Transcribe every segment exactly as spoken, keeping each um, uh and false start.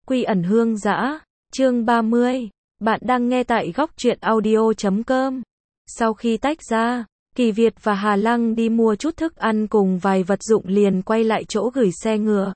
Quy ẩn hương dã, chương ba mươi. Bạn đang nghe tại góc truyện audio chấm com. Sau khi tách ra, Kỳ Việt và Hà Lăng đi mua chút thức ăn cùng vài vật dụng liền quay lại chỗ gửi xe ngựa.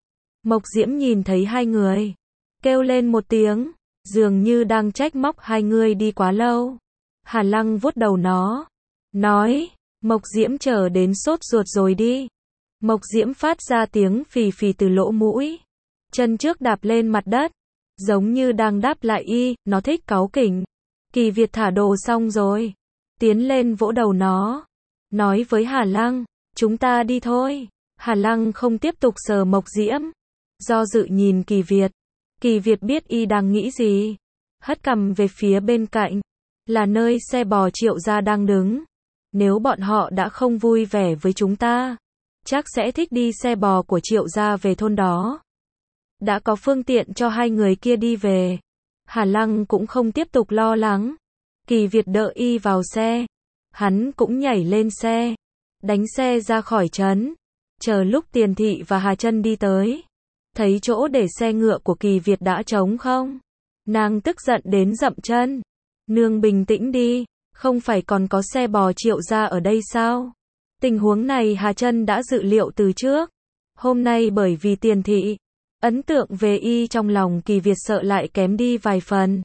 Mộc Diễm nhìn thấy hai người, kêu lên một tiếng, dường như đang trách móc hai người đi quá lâu. Hà Lăng vuốt đầu nó, nói, Mộc Diễm chờ đến sốt ruột rồi đi. Mộc Diễm phát ra tiếng phì phì từ lỗ mũi, chân trước đạp lên mặt đất, giống như đang đáp lại y, nó thích cáu kỉnh. Kỳ Việt thả đồ xong rồi, tiến lên vỗ đầu nó, nói với Hà Lăng, chúng ta đi thôi. Hà Lăng không tiếp tục sờ Mộc Diễm, do dự nhìn Kỳ Việt. Kỳ Việt biết y đang nghĩ gì, hất cằm về phía bên cạnh, là nơi xe bò Triệu gia đang đứng. Nếu bọn họ đã không vui vẻ với chúng ta, chắc sẽ thích đi xe bò của Triệu gia về thôn đó. Đã có phương tiện cho hai người kia đi về, Hà Lăng cũng không tiếp tục lo lắng. Kỳ Việt đợi y vào xe, hắn cũng nhảy lên xe, đánh xe ra khỏi trấn. Chờ lúc Tiền Thị và Hà Chân đi tới, thấy chỗ để xe ngựa của Kỳ Việt đã trống không, nàng tức giận đến dậm chân. Nương bình tĩnh đi, không phải còn có xe bò Triệu gia ở đây sao? Tình huống này Hà Chân đã dự liệu từ trước. Hôm nay bởi vì Tiền Thị, ấn tượng về y trong lòng Kỳ Việt sợ lại kém đi vài phần.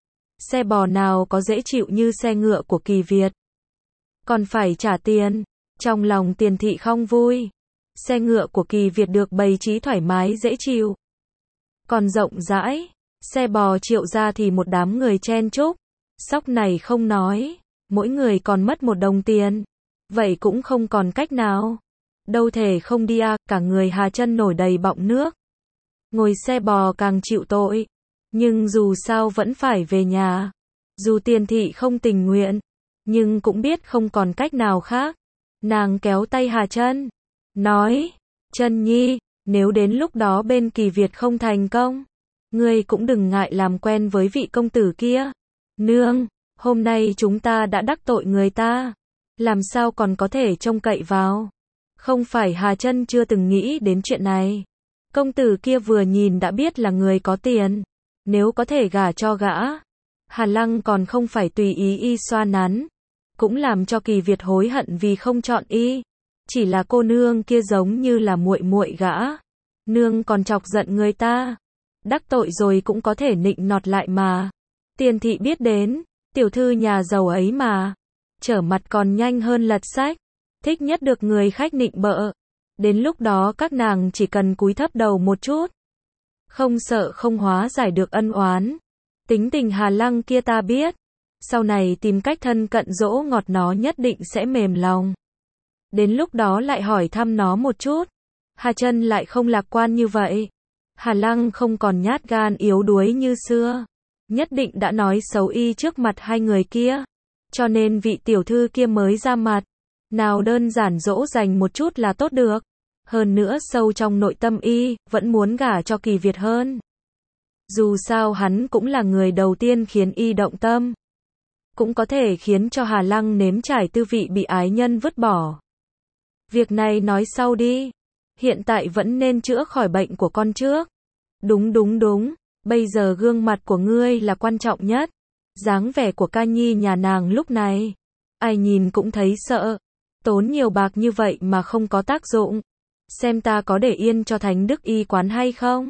Xe bò nào có dễ chịu như xe ngựa của Kỳ Việt, còn phải trả tiền. Trong lòng Tiền Thị không vui. Xe ngựa của Kỳ Việt được bày trí thoải mái dễ chịu, còn rộng rãi. Xe bò Triệu gia thì một đám người chen chúc. Sóc này không nói, mỗi người còn mất một đồng tiền. Vậy cũng không còn cách nào. Đâu thể không đi à, cả người Hà Chân nổi đầy bọng nước. Ngồi xe bò càng chịu tội, nhưng dù sao vẫn phải về nhà. Dù Tiền Thị không tình nguyện, nhưng cũng biết không còn cách nào khác. Nàng kéo tay Hà Chân, nói, Chân nhi, nếu đến lúc đó bên Kỳ Việt không thành công, ngươi cũng đừng ngại làm quen với vị công tử kia. Nương, hôm nay chúng ta đã đắc tội người ta, làm sao còn có thể trông cậy vào. Không phải Hà Chân chưa từng nghĩ đến chuyện này. Công tử kia vừa nhìn đã biết là người có tiền, nếu có thể gả cho gã, Hà Lăng còn không phải tùy ý y xoa nắn, cũng làm cho Kỳ Việt hối hận vì không chọn y. Chỉ là cô nương kia giống như là muội muội gã, nương còn chọc giận người ta, đắc tội rồi cũng có thể nịnh nọt lại mà. Tiền Thị biết đến, tiểu thư nhà giàu ấy mà, trở mặt còn nhanh hơn lật sách, thích nhất được người khách nịnh bợ. Đến lúc đó các nàng chỉ cần cúi thấp đầu một chút, không sợ không hóa giải được ân oán. Tính tình Hà Lăng kia ta biết, sau này tìm cách thân cận dỗ ngọt nó nhất định sẽ mềm lòng. Đến lúc đó lại hỏi thăm nó một chút. Hà Chân lại không lạc quan như vậy. Hà Lăng không còn nhát gan yếu đuối như xưa, nhất định đã nói xấu y trước mặt hai người kia, cho nên vị tiểu thư kia mới ra mặt. Nào đơn giản dỗ dành một chút là tốt được. Hơn nữa sâu trong nội tâm y, vẫn muốn gả cho Kỳ Việt hơn. Dù sao hắn cũng là người đầu tiên khiến y động tâm, cũng có thể khiến cho Hà Lăng nếm trải tư vị bị ái nhân vứt bỏ. Việc này nói sau đi, hiện tại vẫn nên chữa khỏi bệnh của con trước. Đúng đúng đúng, bây giờ gương mặt của ngươi là quan trọng nhất. Dáng vẻ của ca nhi nhà nàng lúc này, ai nhìn cũng thấy sợ. Tốn nhiều bạc như vậy mà không có tác dụng. Xem ta có để yên cho Thánh Đức y quán hay không?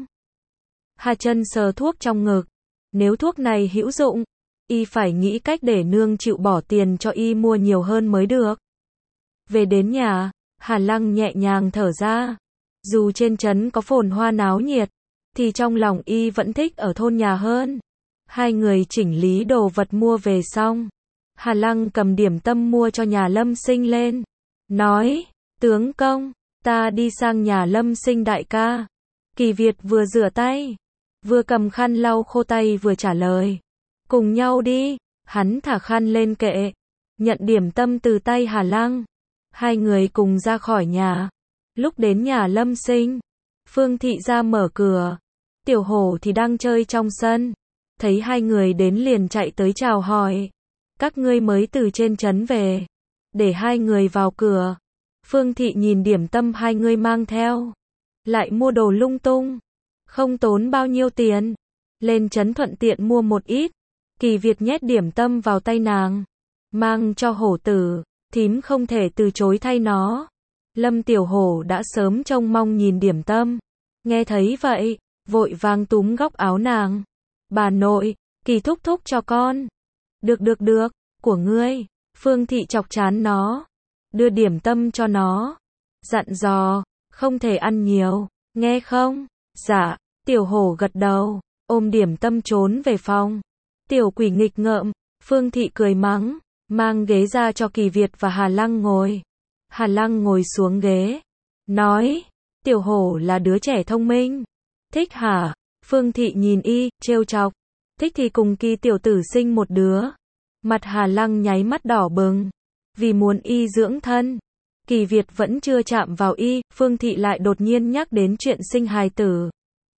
Hà Chân sờ thuốc trong ngực. Nếu thuốc này hữu dụng, y phải nghĩ cách để nương chịu bỏ tiền cho y mua nhiều hơn mới được. Về đến nhà, Hà Lăng nhẹ nhàng thở ra. Dù trên trấn có phồn hoa náo nhiệt, thì trong lòng y vẫn thích ở thôn nhà hơn. Hai người chỉnh lý đồ vật mua về xong, Hà Lăng cầm điểm tâm mua cho nhà Lâm Sinh lên, nói, tướng công, ta đi sang nhà Lâm Sinh đại ca. Kỳ Việt vừa rửa tay, vừa cầm khăn lau khô tay vừa trả lời, cùng nhau đi. Hắn thả khăn lên kệ, nhận điểm tâm từ tay Hà Lăng. Hai người cùng ra khỏi nhà. Lúc đến nhà Lâm Sinh, Phương Thị ra mở cửa, Tiểu Hổ thì đang chơi trong sân, thấy hai người đến liền chạy tới chào hỏi. Các ngươi mới từ trên trấn về, để hai người vào cửa. Phương Thị nhìn điểm tâm hai người mang theo, lại mua đồ lung tung, Không tốn bao nhiêu tiền. Lên trấn thuận tiện mua một ít. Kỳ Việt nhét điểm tâm vào tay nàng. Mang cho hổ tử, thím không thể từ chối thay nó. Lâm Tiểu Hổ đã sớm trông mong nhìn điểm tâm. Nghe thấy vậy, vội vàng túm góc áo nàng. Bà nội, Kỳ thúc thúc cho con. Được được được, của ngươi. Phương Thị chọc chán nó. Đưa điểm tâm cho nó. Dặn dò, không thể ăn nhiều, nghe không? Dạ, Tiểu Hổ gật đầu, ôm điểm tâm trốn về phòng. Tiểu quỷ nghịch ngợm, Phương Thị cười mắng, mang ghế ra cho Kỳ Việt và Hà Lăng ngồi. Hà Lăng ngồi xuống ghế, nói, Tiểu Hổ là đứa trẻ thông minh. Thích hả? Phương Thị nhìn y, trêu chọc. Thích thì cùng Kỳ tiểu tử sinh một đứa. Mặt Hà Lăng nháy mắt đỏ bừng, vì muốn y dưỡng thân. Kỳ Việt vẫn chưa chạm vào y, Phương Thị lại đột nhiên nhắc đến chuyện sinh hài tử.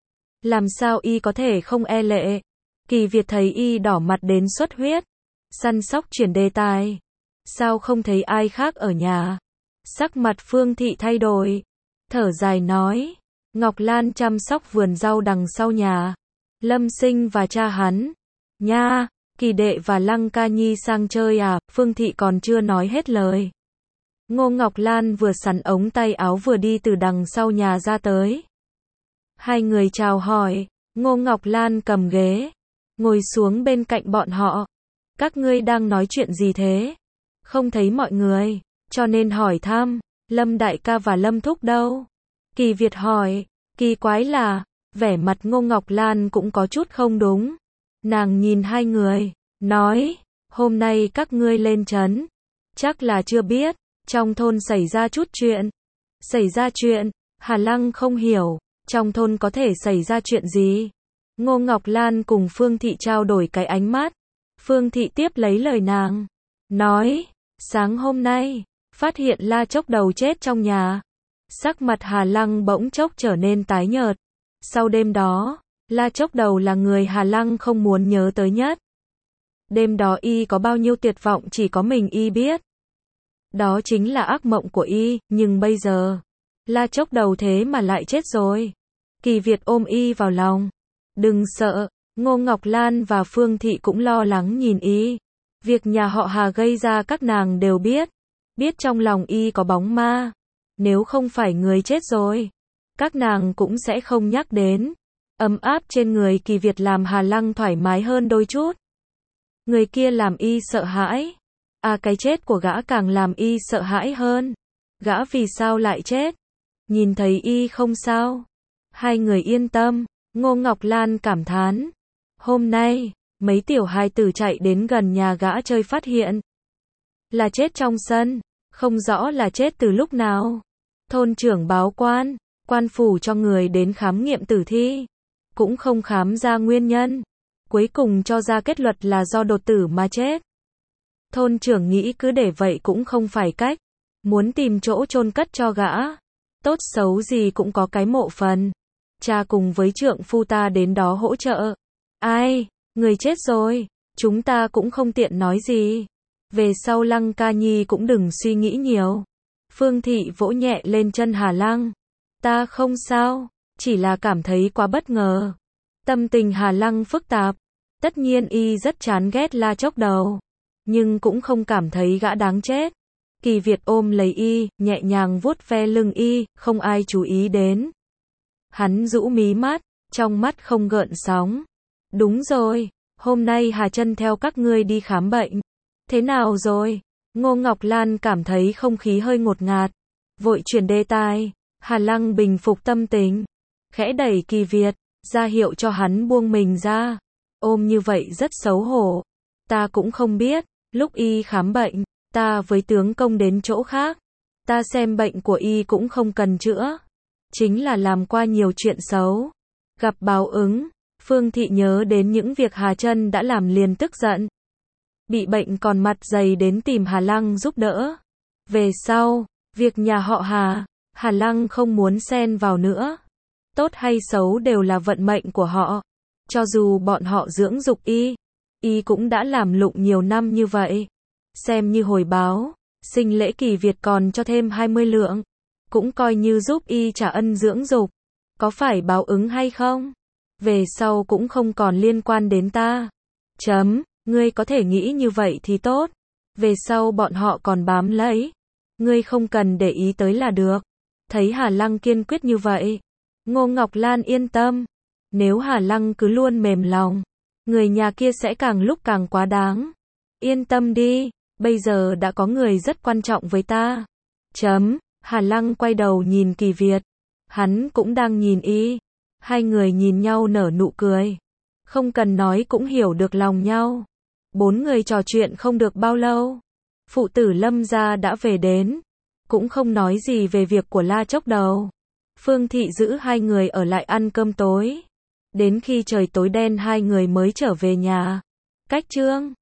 Làm sao y có thể không e lệ? Kỳ Việt thấy y đỏ mặt đến xuất huyết, săn sóc chuyển đề tài. Sao không thấy ai khác ở nhà? Sắc mặt Phương Thị thay đổi, thở dài nói, Ngọc Lan chăm sóc vườn rau đằng sau nhà. Lâm Sinh và cha hắn. Nha, Kỳ đệ và Lăng Ca Nhi sang chơi à? Phương Thị còn chưa nói hết lời. Ngô Ngọc Lan vừa sắn ống tay áo vừa đi từ đằng sau nhà ra tới. Hai người chào hỏi, Ngô Ngọc Lan cầm ghế, ngồi xuống bên cạnh bọn họ. Các ngươi đang nói chuyện gì thế? Không thấy mọi người, cho nên hỏi thăm, Lâm đại ca và Lâm thúc đâu? Kỳ Việt hỏi, kỳ quái là, vẻ mặt Ngô Ngọc Lan cũng có chút không đúng. Nàng nhìn hai người, nói, hôm nay các ngươi lên trấn, chắc là chưa biết, trong thôn xảy ra chút chuyện. Xảy ra chuyện? Hà Lăng không hiểu, trong thôn có thể xảy ra chuyện gì? Ngô Ngọc Lan cùng Phương Thị trao đổi cái ánh mắt. Phương Thị tiếp lấy lời nàng, nói, sáng hôm nay, phát hiện La Chốc Đầu chết trong nhà. Sắc mặt Hà Lăng bỗng chốc trở nên tái nhợt. Sau đêm đó, La Chốc Đầu là người Hà Lăng không muốn nhớ tới nhất. Đêm đó y có bao nhiêu tuyệt vọng chỉ có mình y biết. Đó chính là ác mộng của y, nhưng bây giờ, La Chốc Đầu thế mà lại chết rồi. Kỳ Việt ôm y vào lòng. Đừng sợ, Ngô Ngọc Lan và Phương Thị cũng lo lắng nhìn y. Việc nhà họ Hà gây ra các nàng đều biết. Biết trong lòng y có bóng ma. Nếu không phải người chết rồi, các nàng cũng sẽ không nhắc đến. Ấm áp trên người Kỳ Việt làm Hà Lăng thoải mái hơn đôi chút. Người kia làm y sợ hãi. À, cái chết của gã càng làm y sợ hãi hơn. Gã vì sao lại chết? Nhìn thấy y không sao. Hai người yên tâm. Ngô Ngọc Lan cảm thán. Hôm nay, mấy tiểu hài tử chạy đến gần nhà gã chơi phát hiện là chết trong sân. Không rõ là chết từ lúc nào. Thôn trưởng báo quan, quan phủ cho người đến khám nghiệm tử thi. Cũng không khám ra nguyên nhân. Cuối cùng cho ra kết luận là do đột tử mà chết. Thôn trưởng nghĩ cứ để vậy cũng không phải cách. Muốn tìm chỗ chôn cất cho gã. Tốt xấu gì cũng có cái mộ phần. Cha cùng với trượng phu ta đến đó hỗ trợ. Ai, người chết rồi, chúng ta cũng không tiện nói gì. Về sau Lăng Ca Nhi cũng đừng suy nghĩ nhiều. Phương Thị vỗ nhẹ lên chân Hà Lăng. Ta không sao, chỉ là cảm thấy quá bất ngờ. Tâm tình Hà Lăng phức tạp. Tất nhiên y rất chán ghét La Chốc Đầu, nhưng cũng không cảm thấy gã đáng chết. Kỳ Việt ôm lấy y, nhẹ nhàng vuốt ve lưng y, không ai chú ý đến. Hắn rũ mí mắt, trong mắt không gợn sóng. Đúng rồi, hôm nay Hà Chân theo các ngươi đi khám bệnh. Thế nào rồi? Ngô Ngọc Lan cảm thấy không khí hơi ngột ngạt, vội chuyển đề tài. Hà Lăng bình phục tâm tình, khẽ đẩy Kỳ Việt, ra hiệu cho hắn buông mình ra. Ôm như vậy rất xấu hổ. Ta cũng không biết, lúc y khám bệnh, ta với tướng công đến chỗ khác. Ta xem bệnh của y cũng không cần chữa. Chính là làm qua nhiều chuyện xấu. Gặp báo ứng. Phương Thị nhớ đến những việc Hà Chân đã làm liền tức giận. Bị bệnh còn mặt dày đến tìm Hà Lăng giúp đỡ. Về sau, việc nhà họ Hà, Hà Lăng không muốn xen vào nữa. Tốt hay xấu đều là vận mệnh của họ. Cho dù bọn họ dưỡng dục y, y cũng đã làm lụng nhiều năm như vậy. Xem như hồi báo, sinh lễ Kỳ Việt còn cho thêm hai mươi lượng. Cũng coi như giúp y trả ân dưỡng dục. Có phải báo ứng hay không? Về sau cũng không còn liên quan đến ta. Chấm, ngươi có thể nghĩ như vậy thì tốt. Về sau bọn họ còn bám lấy. Ngươi không cần để ý tới là được. Thấy Hà Lăng kiên quyết như vậy, Ngô Ngọc Lan yên tâm. Nếu Hà Lăng cứ luôn mềm lòng, người nhà kia sẽ càng lúc càng quá đáng. Yên tâm đi, bây giờ đã có người rất quan trọng với ta. Chấm, Hà Lăng quay đầu nhìn Kỳ Việt. Hắn cũng đang nhìn y. Hai người nhìn nhau nở nụ cười. Không cần nói cũng hiểu được lòng nhau. Bốn người trò chuyện không được bao lâu. Phụ tử Lâm gia đã về đến. Cũng không nói gì về việc của La Chốc Đầu. Phương Thị giữ hai người ở lại ăn cơm tối. Đến khi trời tối đen hai người mới trở về nhà. Cách chương